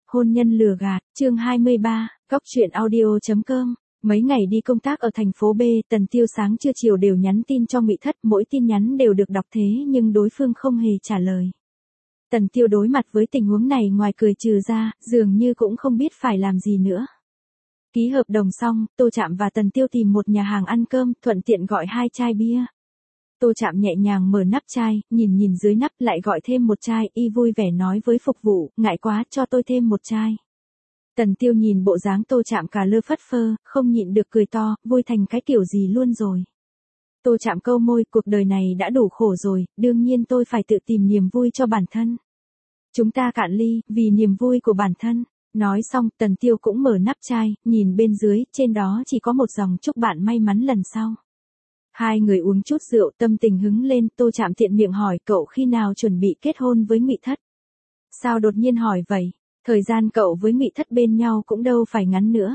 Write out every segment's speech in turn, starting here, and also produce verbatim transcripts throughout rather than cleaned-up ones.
Hôn nhân lừa gạt, chương hai mươi ba, góc truyện audio chấm com. Mấy ngày đi công tác ở thành phố B, Tần Tiêu sáng trưa chiều đều nhắn tin cho Ngụy Thất, mỗi tin nhắn đều được đọc thế nhưng đối phương không hề trả lời. Tần Tiêu đối mặt với tình huống này ngoài cười trừ ra, dường như cũng không biết phải làm gì nữa. Ký hợp đồng xong, Tô Trạm và Tần Tiêu tìm một nhà hàng ăn cơm, thuận tiện gọi hai chai bia. Tô Trạm nhẹ nhàng mở nắp chai, nhìn nhìn dưới nắp lại gọi thêm một chai, y vui vẻ nói với phục vụ, ngại quá, cho tôi thêm một chai. Tần Tiêu nhìn bộ dáng Tô Trạm cà lơ phất phơ, không nhịn được cười to, vui thành cái kiểu gì luôn rồi. Tô Trạm câu môi, cuộc đời này đã đủ khổ rồi, đương nhiên tôi phải tự tìm niềm vui cho bản thân. Chúng ta cạn ly, vì niềm vui của bản thân. Nói xong, Tần Tiêu cũng mở nắp chai, nhìn bên dưới, trên đó chỉ có một dòng chúc bạn may mắn lần sau. Hai người uống chút rượu, tâm tình hứng lên, Tô Trạm tiện miệng hỏi cậu khi nào chuẩn bị kết hôn với Ngụy Thất. Sao đột nhiên hỏi vậy? Thời gian cậu với Ngụy Thất bên nhau cũng đâu phải ngắn nữa.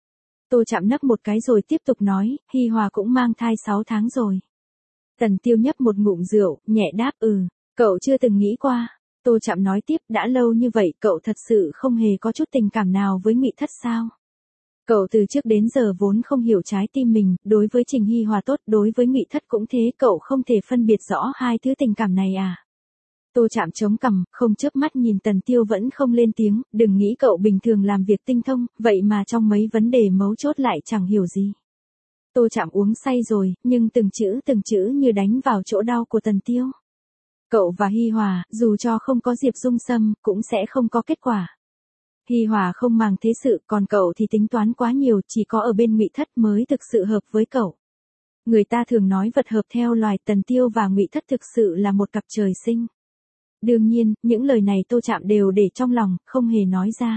Tô Trạm nấc một cái rồi tiếp tục nói, Hi Hòa cũng mang thai sáu tháng rồi. Tần Tiêu nhấp một ngụm rượu, nhẹ đáp ừ, cậu chưa từng nghĩ qua. Tô Trạm nói tiếp, đã lâu như vậy cậu thật sự không hề có chút tình cảm nào với Ngụy Thất sao? Cậu từ trước đến giờ vốn không hiểu trái tim mình, đối với Trình Hi Hòa tốt, đối với Ngụy Thất cũng thế, cậu không thể phân biệt rõ hai thứ tình cảm này à? Tô Trạm chống cằm, không chớp mắt nhìn Tần Tiêu vẫn không lên tiếng, đừng nghĩ cậu bình thường làm việc tinh thông, vậy mà trong mấy vấn đề mấu chốt lại chẳng hiểu gì. Tô Trạm uống say rồi, nhưng từng chữ từng chữ như đánh vào chỗ đau của Tần Tiêu. Cậu và Hi Hòa, dù cho không có Diệp Dung Sâm, cũng sẽ không có kết quả. Hi Hòa không màng thế sự, còn cậu thì tính toán quá nhiều, chỉ có ở bên Ngụy Thất mới thực sự hợp với cậu. Người ta thường nói vật hợp theo loài, Tần Tiêu và Ngụy Thất thực sự là một cặp trời sinh. Đương nhiên, những lời này Tô Trạm đều để trong lòng, không hề nói ra.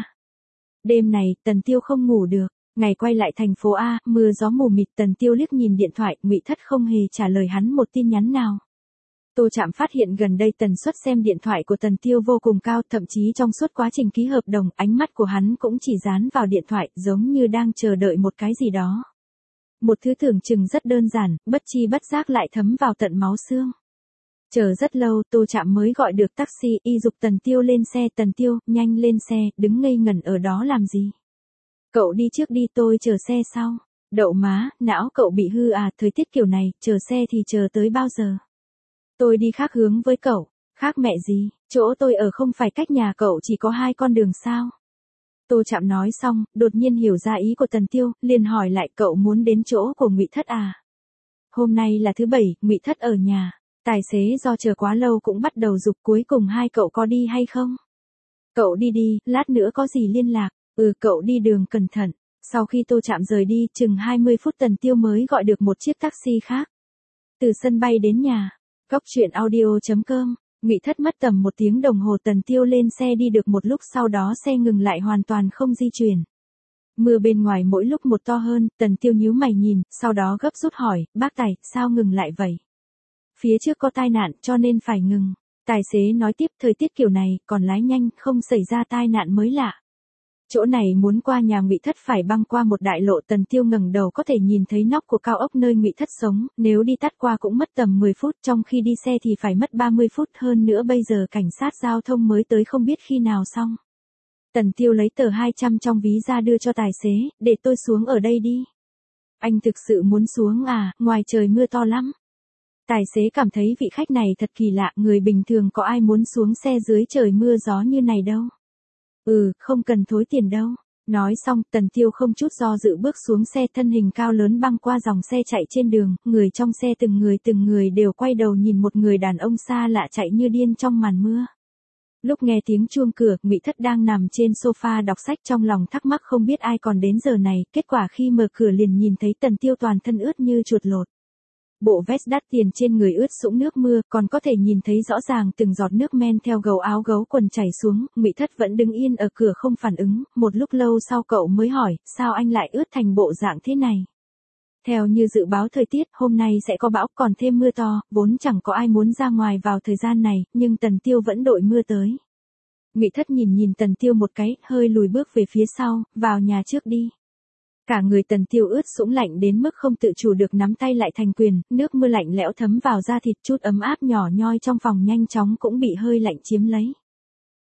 Đêm này, Tần Tiêu không ngủ được, ngày quay lại thành phố A, mưa gió mù mịt, Tần Tiêu liếc nhìn điện thoại, Ngụy Thất không hề trả lời hắn một tin nhắn nào. Tô Trạm phát hiện gần đây tần suất xem điện thoại của Tần Tiêu vô cùng cao, thậm chí trong suốt quá trình ký hợp đồng, ánh mắt của hắn cũng chỉ dán vào điện thoại, giống như đang chờ đợi một cái gì đó. Một thứ tưởng chừng rất đơn giản, bất chi bất giác lại thấm vào tận máu xương. Chờ rất lâu, Tô Trạm mới gọi được taxi, y giục Tần Tiêu lên xe, Tần Tiêu, nhanh lên xe, đứng ngây ngẩn ở đó làm gì? Cậu đi trước đi, tôi chờ xe sau. Đậu má, não cậu bị hư à, thời tiết kiểu này, chờ xe thì chờ tới bao giờ? Tôi đi khác hướng với cậu. Khác mẹ gì, chỗ tôi ở không phải cách nhà cậu chỉ có hai con đường sao? Tô Trạm nói xong, đột nhiên hiểu ra ý của Tần Tiêu, liền hỏi lại cậu muốn đến chỗ của Ngụy Thất à? Hôm nay là thứ bảy, Ngụy Thất ở nhà. Tài xế do chờ quá lâu cũng bắt đầu giục, cuối cùng hai cậu có đi hay không? Cậu đi đi, lát nữa có gì liên lạc. Ừ, cậu đi đường cẩn thận. Sau khi Tô Trạm rời đi, chừng hai mươi phút Tần Tiêu mới gọi được một chiếc taxi khác. Từ sân bay đến nhà. Góc truyện audio chấm com. Ngụy Thất mất tầm một tiếng đồng hồ, Tần Tiêu lên xe đi được một lúc sau đó xe ngừng lại hoàn toàn không di chuyển. Mưa bên ngoài mỗi lúc một to hơn, Tần Tiêu nhíu mày nhìn, sau đó gấp rút hỏi, bác tài, sao ngừng lại vậy? Phía trước có tai nạn cho nên phải ngừng. Tài xế nói tiếp, thời tiết kiểu này, còn lái nhanh, không xảy ra tai nạn mới lạ. Chỗ này muốn qua nhà Ngụy Thất phải băng qua một đại lộ, Tần Tiêu ngẩng đầu có thể nhìn thấy nóc của cao ốc nơi Ngụy Thất sống, nếu đi tắt qua cũng mất tầm mười phút, trong khi đi xe thì phải mất ba mươi phút, hơn nữa bây giờ cảnh sát giao thông mới tới không biết khi nào xong. Tần Tiêu lấy tờ hai trăm trong ví ra đưa cho tài xế, để tôi xuống ở đây đi. Anh thực sự muốn xuống à, ngoài trời mưa to lắm. Tài xế cảm thấy vị khách này thật kỳ lạ, người bình thường có ai muốn xuống xe dưới trời mưa gió như này đâu. Ừ, không cần thối tiền đâu. Nói xong, Tần Tiêu không chút do dự bước xuống xe, thân hình cao lớn băng qua dòng xe chạy trên đường, người trong xe từng người từng người đều quay đầu nhìn một người đàn ông xa lạ chạy như điên trong màn mưa. Lúc nghe tiếng chuông cửa, Ngụy Thất đang nằm trên sofa đọc sách, trong lòng thắc mắc không biết ai còn đến giờ này, kết quả khi mở cửa liền nhìn thấy Tần Tiêu toàn thân ướt như chuột lột. Bộ vest đắt tiền trên người ướt sũng nước mưa, còn có thể nhìn thấy rõ ràng từng giọt nước men theo gấu áo gấu quần chảy xuống. Ngụy Thất vẫn đứng yên ở cửa không phản ứng, một lúc lâu sau cậu mới hỏi, sao anh lại ướt thành bộ dạng thế này? Theo như dự báo thời tiết, hôm nay sẽ có bão, còn thêm mưa to, vốn chẳng có ai muốn ra ngoài vào thời gian này, nhưng Tần Tiêu vẫn đội mưa tới. Ngụy Thất nhìn nhìn Tần Tiêu một cái, hơi lùi bước về phía sau, vào nhà trước đi. Cả người Tần Tiêu ướt sũng lạnh đến mức không tự chủ được nắm tay lại thành quyền, nước mưa lạnh lẽo thấm vào da thịt, chút ấm áp nhỏ nhoi trong phòng nhanh chóng cũng bị hơi lạnh chiếm lấy.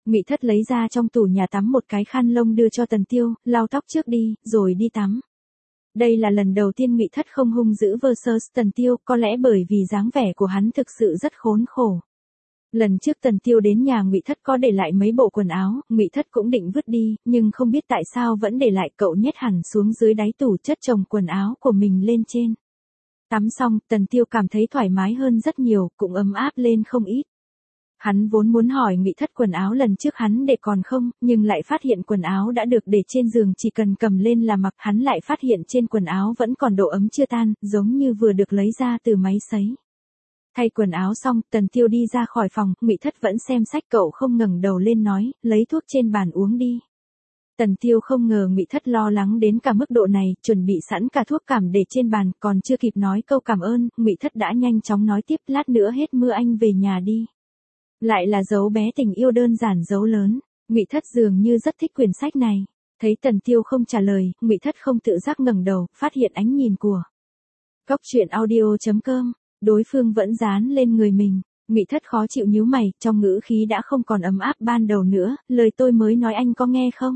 Ngụy Thất lấy ra trong tủ nhà tắm một cái khăn lông đưa cho Tần Tiêu, lau tóc trước đi, rồi đi tắm. Đây là lần đầu tiên Ngụy Thất không hung dữ versus Tần Tiêu, có lẽ bởi vì dáng vẻ của hắn thực sự rất khốn khổ. Lần trước Tần Tiêu đến nhà Ngụy Thất có để lại mấy bộ quần áo, Ngụy Thất cũng định vứt đi, nhưng không biết tại sao vẫn để lại, cậu nhét hẳn xuống dưới đáy tủ chất chồng quần áo của mình lên trên. Tắm xong, Tần Tiêu cảm thấy thoải mái hơn rất nhiều, cũng ấm áp lên không ít. Hắn vốn muốn hỏi Ngụy Thất quần áo lần trước hắn để còn không, nhưng lại phát hiện quần áo đã được để trên giường, chỉ cần cầm lên là mặc. Hắn lại phát hiện trên quần áo vẫn còn độ ấm chưa tan, giống như vừa được lấy ra từ máy sấy. Thay quần áo xong, Tần Tiêu đi ra khỏi phòng, Ngụy Thất vẫn xem sách, cậu không ngẩng đầu lên nói, lấy thuốc trên bàn uống đi. Tần Tiêu không ngờ Ngụy Thất lo lắng đến cả mức độ này, chuẩn bị sẵn cả thuốc cảm để trên bàn, còn chưa kịp nói câu cảm ơn, Ngụy Thất đã nhanh chóng nói tiếp, lát nữa hết mưa anh về nhà đi. Lại là dấu bé tình yêu đơn giản dấu lớn, Ngụy Thất dường như rất thích quyển sách này. Thấy Tần Tiêu không trả lời, Ngụy Thất không tự giác ngẩng đầu, phát hiện ánh nhìn của Cóc truyện audio chấm com, đối phương vẫn dán lên người mình. Ngụy Thất khó chịu nhíu mày, trong ngữ khí đã không còn ấm áp ban đầu nữa, lời tôi mới nói anh có nghe không?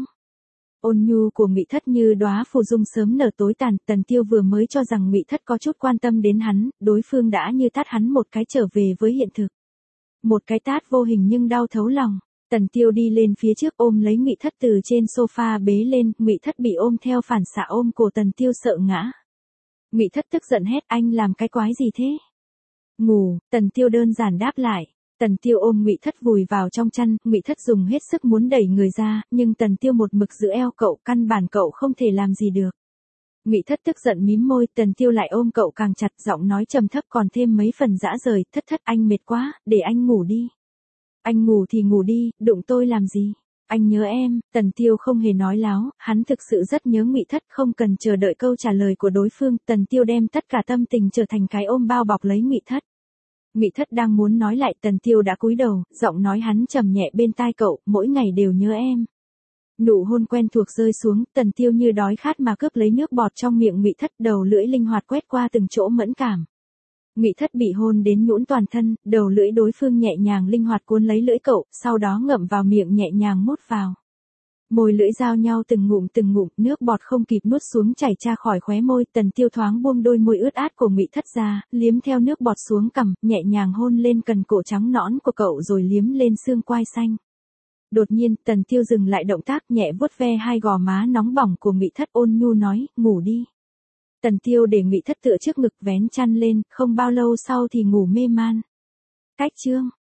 Ôn nhu của Ngụy Thất như đóa phù dung sớm nở tối tàn, Tần Tiêu vừa mới cho rằng Ngụy Thất có chút quan tâm đến hắn, đối phương đã như tát hắn một cái trở về với hiện thực. Một cái tát vô hình nhưng đau thấu lòng. Tần Tiêu đi lên phía trước ôm lấy Ngụy Thất từ trên sofa bế lên, Ngụy Thất bị ôm theo phản xạ ôm cổ Tần Tiêu sợ ngã. Ngụy Thất tức giận hét, anh làm cái quái gì thế? Ngủ, Tần Tiêu đơn giản đáp lại. Tần Tiêu ôm Ngụy Thất vùi vào trong chăn, Ngụy Thất dùng hết sức muốn đẩy người ra, nhưng Tần Tiêu một mực giữ eo cậu, căn bản cậu không thể làm gì được. Ngụy Thất tức giận mím môi, Tần Tiêu lại ôm cậu càng chặt, giọng nói trầm thấp còn thêm mấy phần dã rời, Thất Thất anh mệt quá, để anh ngủ đi. Anh ngủ thì ngủ đi, đụng tôi làm gì? Anh nhớ em. Tần Tiêu không hề nói láo, hắn thực sự rất nhớ Ngụy Thất, không cần chờ đợi câu trả lời của đối phương, Tần Tiêu đem tất cả tâm tình trở thành cái ôm bao bọc lấy Ngụy Thất. Ngụy Thất đang muốn nói lại, Tần Tiêu đã cúi đầu, giọng nói hắn trầm nhẹ bên tai cậu, mỗi ngày đều nhớ em. Nụ hôn quen thuộc rơi xuống, Tần Tiêu như đói khát mà cướp lấy nước bọt trong miệng Ngụy Thất, đầu lưỡi linh hoạt quét qua từng chỗ mẫn cảm. Ngụy Thất bị hôn đến nhũn toàn thân, đầu lưỡi đối phương nhẹ nhàng linh hoạt cuốn lấy lưỡi cậu, sau đó ngậm vào miệng nhẹ nhàng mút vào. Môi lưỡi giao nhau từng ngụm từng ngụm, nước bọt không kịp nuốt xuống chảy ra khỏi khóe môi, Tần Tiêu thoáng buông đôi môi ướt át của Ngụy Thất ra, liếm theo nước bọt xuống cằm, nhẹ nhàng hôn lên cần cổ trắng nõn của cậu rồi liếm lên xương quai xanh. Đột nhiên, Tần Tiêu dừng lại động tác, nhẹ vuốt ve hai gò má nóng bỏng của Ngụy Thất, ôn nhu nói, ngủ đi. Tần Tiêu để Ngụy Thất tựa trước ngực vén chăn lên, không bao lâu sau thì ngủ mê man. Cách chương